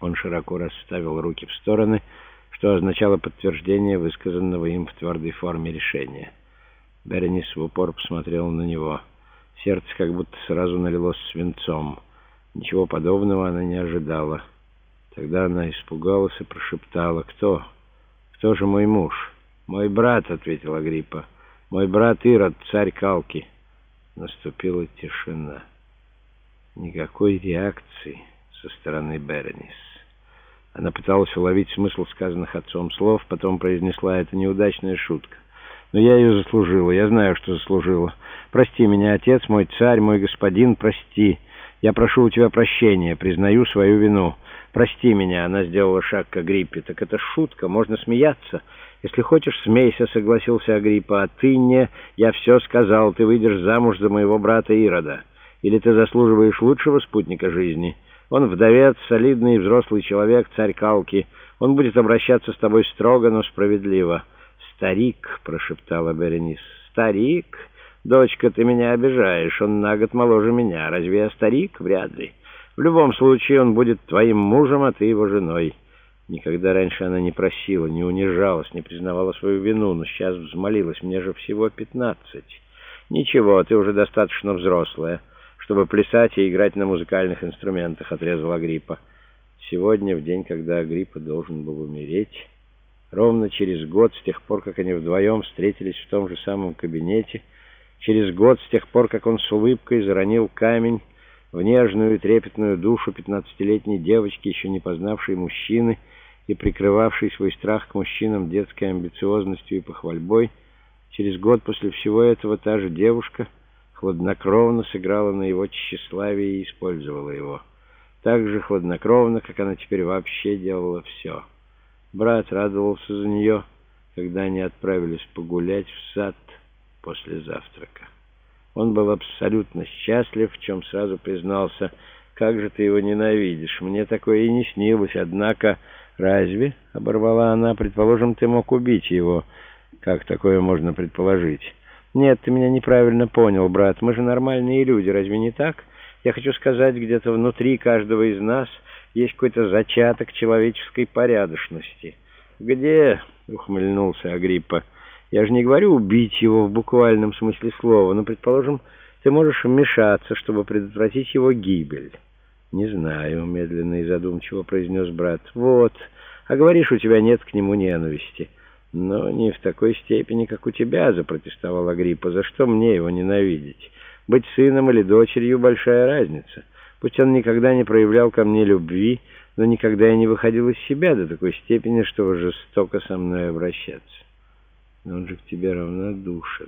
Он широко расставил руки в стороны, что означало подтверждение высказанного им в твердой форме решения. Беренис в упор посмотрел на него. Сердце как будто сразу налилось свинцом. Ничего подобного она не ожидала. Тогда она испугалась и прошептала: «Кто? Кто же мой муж?» «Мой брат», — ответила Агриппа. «Мой брат Ирод, царь Калки». Наступила тишина. Никакой реакции со стороны Беренис. Она пыталась уловить смысл сказанных отцом слов, потом произнесла: «Это неудачная шутка. Но я ее заслужила, я знаю, что заслужила. Прости меня, отец, мой царь, мой господин, прости. Я прошу у тебя прощения, признаю свою вину. Прости меня». Она сделала шаг к Агриппе. «Так это шутка, можно смеяться. Если хочешь, смейся», — согласился Агриппа. «А ты не... Я все сказал, ты выйдешь замуж за моего брата Ирода. Или ты заслуживаешь лучшего спутника жизни? Он вдовец, солидный взрослый человек, царь Калки. Он будет обращаться с тобой строго, но справедливо». «Старик», — прошептала Беренис. «Старик? Дочка, ты меня обижаешь. Он на год моложе меня. Разве я старик? Вряд ли. В любом случае он будет твоим мужем, а ты его женой». Никогда раньше она не просила, не унижалась, не признавала свою вину, но сейчас взмолилась: «Мне же всего 15. «Ничего, ты уже достаточно взрослая, чтобы плясать и играть на музыкальных инструментах», — отрезала Агриппа. Сегодня, в день, когда Агриппа должен был умереть, ровно через год с тех пор, как они вдвоем встретились в том же самом кабинете, через год с тех пор, как он с улыбкой заронил камень в нежную и трепетную душу 15-летней девочки, еще не познавшей мужчины и прикрывавшей свой страх к мужчинам детской амбициозностью и похвальбой, через год после всего этого та же девушка хладнокровно сыграла на его тщеславие и использовала его. Так же хладнокровно, как она теперь вообще делала все. Брат радовался за нее, когда они отправились погулять в сад после завтрака. Он был абсолютно счастлив, в чем сразу признался: «Как же ты его ненавидишь? Мне такое и не снилось, однако...» «Разве?» — оборвала она. «Предположим, ты мог убить его». «Как такое можно предположить?» «Нет, ты меня неправильно понял, брат. Мы же нормальные люди, разве не так? Я хочу сказать, где-то внутри каждого из нас есть какой-то зачаток человеческой порядочности». «Где?» — ухмыльнулся Агриппа. «Я же не говорю убить его в буквальном смысле слова, но, предположим, ты можешь вмешаться, чтобы предотвратить его гибель». «Не знаю», — медленно и задумчиво произнес брат. «Вот. А говоришь, у тебя нет к нему ненависти». «Но не в такой степени, как у тебя», — запротестовал Агриппа. «За что мне его ненавидеть? Быть сыном или дочерью — большая разница. Пусть он никогда не проявлял ко мне любви, но никогда и не выходил из себя до такой степени, чтобы жестоко со мной обращаться. Но он же к тебе равнодушен».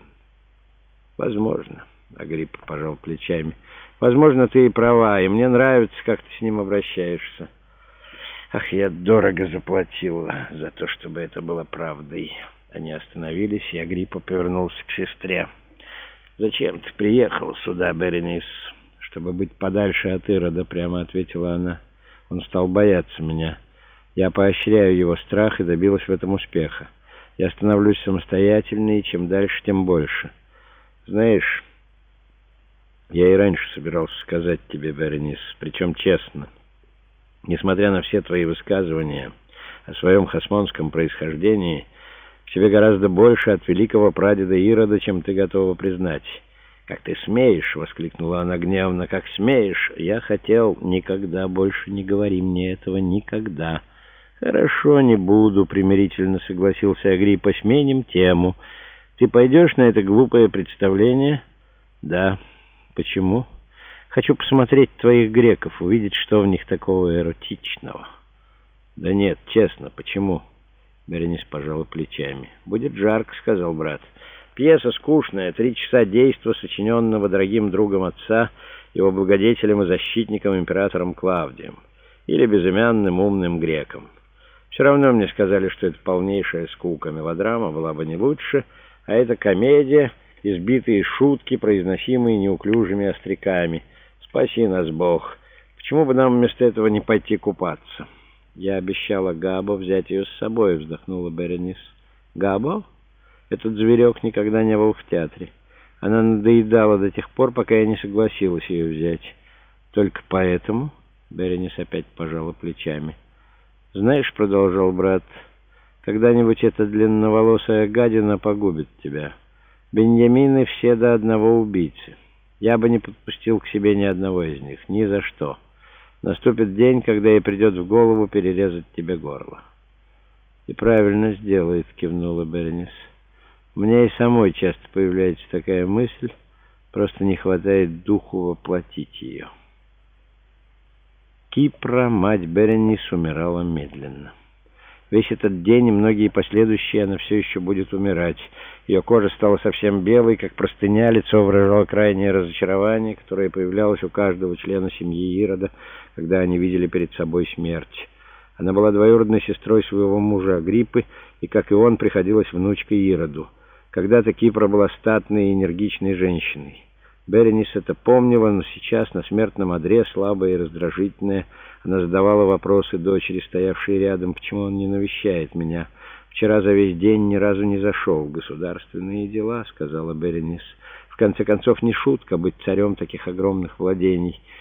«Возможно», — Агриппа пожал плечами. «Возможно, ты и права, и мне нравится, как ты с ним обращаешься. Ах, я дорого заплатила за то, чтобы это было правдой». Они остановились, и Агриппа повернулся к сестре. «Зачем ты приехал сюда, Беренис?» «Чтобы быть подальше от Ирода», — прямо ответила она. «Он стал бояться меня. Я поощряю его страх и добилась в этом успеха. Я становлюсь самостоятельнее, и чем дальше, тем больше. Знаешь, я и раньше собирался сказать тебе, Беренис, причем честно. Несмотря на все твои высказывания о своем хасмонском происхождении, в тебе гораздо больше от великого прадеда Ирода, чем ты готова признать». «Как ты смеешь!» — воскликнула она гневно. «Как смеешь! Я хотел... Никогда больше не говори мне этого, никогда!» «Хорошо, не буду», — примирительно согласился Агриппа. «Сменим тему. Ты пойдешь на это глупое представление?» «Да». «Почему?» «Хочу посмотреть твоих греков, увидеть, что в них такого эротичного». «Да нет, честно, почему?» Беренис пожала плечами. «Будет жарко», — сказал брат. «Пьеса скучная, 3 часа действа, сочиненного дорогим другом отца, его благодетелем и защитником императором Клавдием, или безымянным умным греком. Все равно мне сказали, что это полнейшая скука. Мелодрама была бы не лучше, а это комедия, избитые шутки, произносимые неуклюжими остряками. Спаси нас, Бог! Почему бы нам вместо этого не пойти купаться?» «Я обещала Габо взять ее с собой», — вздохнула Беренис. «Габо? Этот зверек никогда не был в театре. Она надоедала до тех пор, пока я не согласилась ее взять». «Только поэтому?» — Беренис опять пожала плечами. «Знаешь, — продолжал брат, — когда-нибудь эта длинноволосая гадина погубит тебя. Беньямины все до одного убийцы. Я бы не подпустил к себе ни одного из них, ни за что. Наступит день, когда ей придет в голову перерезать тебе горло». «И правильно сделает», — кивнула Беренис. «У меня и самой часто появляется такая мысль, просто не хватает духу воплотить ее». Кипра, мать Беренис, умирала медленно. Весь этот день и многие последующие она все еще будет умирать. Ее кожа стала совсем белой, как простыня, лицо выражало крайнее разочарование, которое появлялось у каждого члена семьи Ирода, когда они видели перед собой смерть. Она была двоюродной сестрой своего мужа Агриппы, и, как и он, приходилась внучкой Ироду. Когда-то Кипра была статной и энергичной женщиной. Беренис это помнила, но сейчас, на смертном одре, слабая и раздражительная, она задавала вопросы дочери, стоявшей рядом: «Почему он не навещает меня? Вчера за весь день ни разу не зашел. Государственные дела», — сказала Беренис. «В конце концов, не шутка быть царем таких огромных владений».